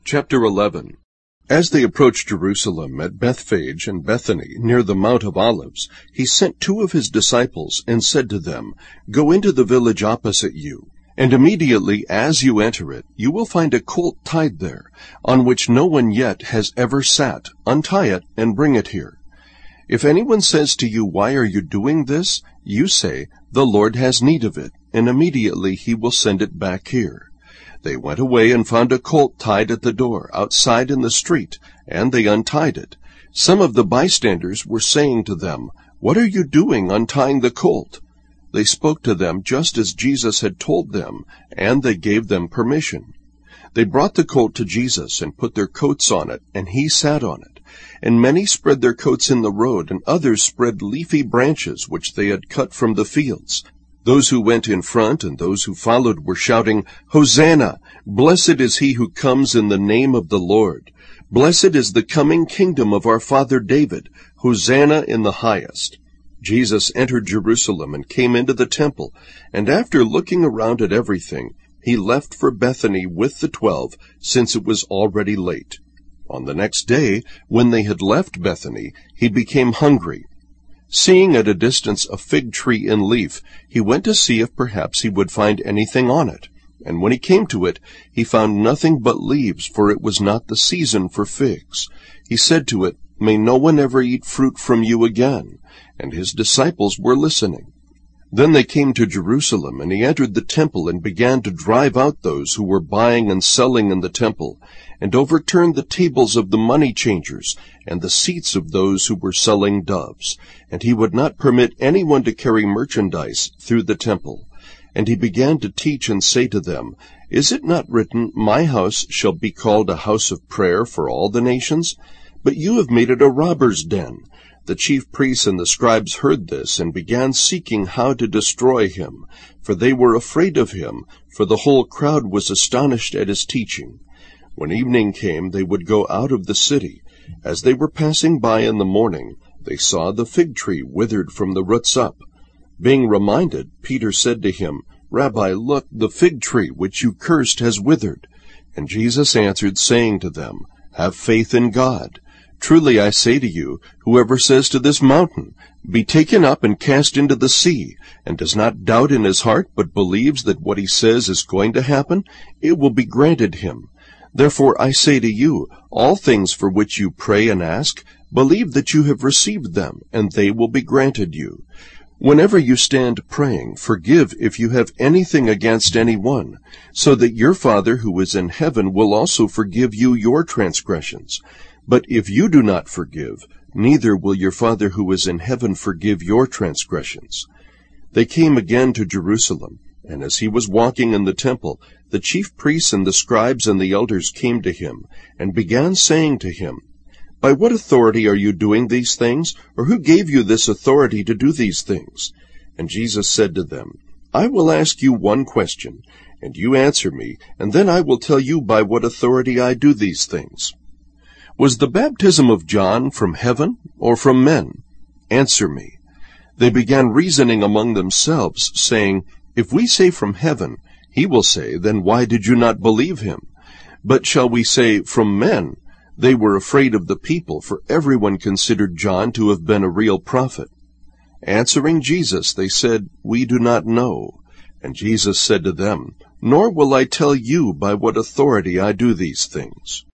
Chapter 11. As they approached Jerusalem at Bethphage and Bethany, near the Mount of Olives, he sent 2 of his disciples and said to them, "Go into the village opposite you, and immediately as you enter it, you will find a colt tied there, on which no one yet has ever sat. Untie it and bring it here. If anyone says to you, 'Why are you doing this?' you say, 'The Lord has need of it,' and immediately he will send it back here." They went away and found a colt tied at the door, outside in the street, and they untied it. Some of the bystanders were saying to them, "What are you doing untying the colt?" They spoke to them just as Jesus had told them, and they gave them permission. They brought the colt to Jesus and put their coats on it, and he sat on it. And many spread their coats in the road, and others spread leafy branches which they had cut from the fields. Those who went in front and those who followed were shouting, "Hosanna! Blessed is he who comes in the name of the Lord. Blessed is the coming kingdom of our father David. Hosanna in the highest." Jesus entered Jerusalem and came into the temple, and after looking around at everything, he left for Bethany with the 12, since it was already late. On the next day, when they had left Bethany, he became hungry. Seeing at a distance a fig tree in leaf, he went to see if perhaps he would find anything on it. And when he came to it, he found nothing but leaves, for it was not the season for figs. He said to it, "May no one ever eat fruit from you again." And his disciples were listening. Then they came to Jerusalem, and he entered the temple and began to drive out those who were buying and selling in the temple, and overturned the tables of the money changers and the seats of those who were selling doves. And he would not permit anyone to carry merchandise through the temple. And he began to teach and say to them, "Is it not written, 'My house shall be called a house of prayer for all the nations'? But you have made it a robber's den." The chief priests and the scribes heard this, and began seeking how to destroy him, for they were afraid of him, for the whole crowd was astonished at his teaching. When evening came, they would go out of the city. As they were passing by in the morning, they saw the fig tree withered from the roots up. Being reminded, Peter said to him, "Rabbi, look, the fig tree which you cursed has withered." And Jesus answered, saying to them, "Have faith in God. Truly I say to you, whoever says to this mountain, 'Be taken up and cast into the sea,' and does not doubt in his heart, but believes that what he says is going to happen, it will be granted him. Therefore I say to you, all things for which you pray and ask, believe that you have received them, and they will be granted you. Whenever you stand praying, forgive if you have anything against anyone, so that your Father who is in heaven will also forgive you your transgressions. But if you do not forgive, neither will your Father who is in heaven forgive your transgressions." They came again to Jerusalem, and as he was walking in the temple, the chief priests and the scribes and the elders came to him, and began saying to him, "By what authority are you doing these things? Or who gave you this authority to do these things?" And Jesus said to them, "I will ask you one question, and you answer me, and then I will tell you by what authority I do these things. Was the baptism of John from heaven or from men? Answer me." They began reasoning among themselves, saying, "If we say from heaven, he will say, 'Then why did you not believe him?' But shall we say from men?" They were afraid of the people, for everyone considered John to have been a real prophet. Answering Jesus, they said, "We do not know." And Jesus said to them, "Nor will I tell you by what authority I do these things."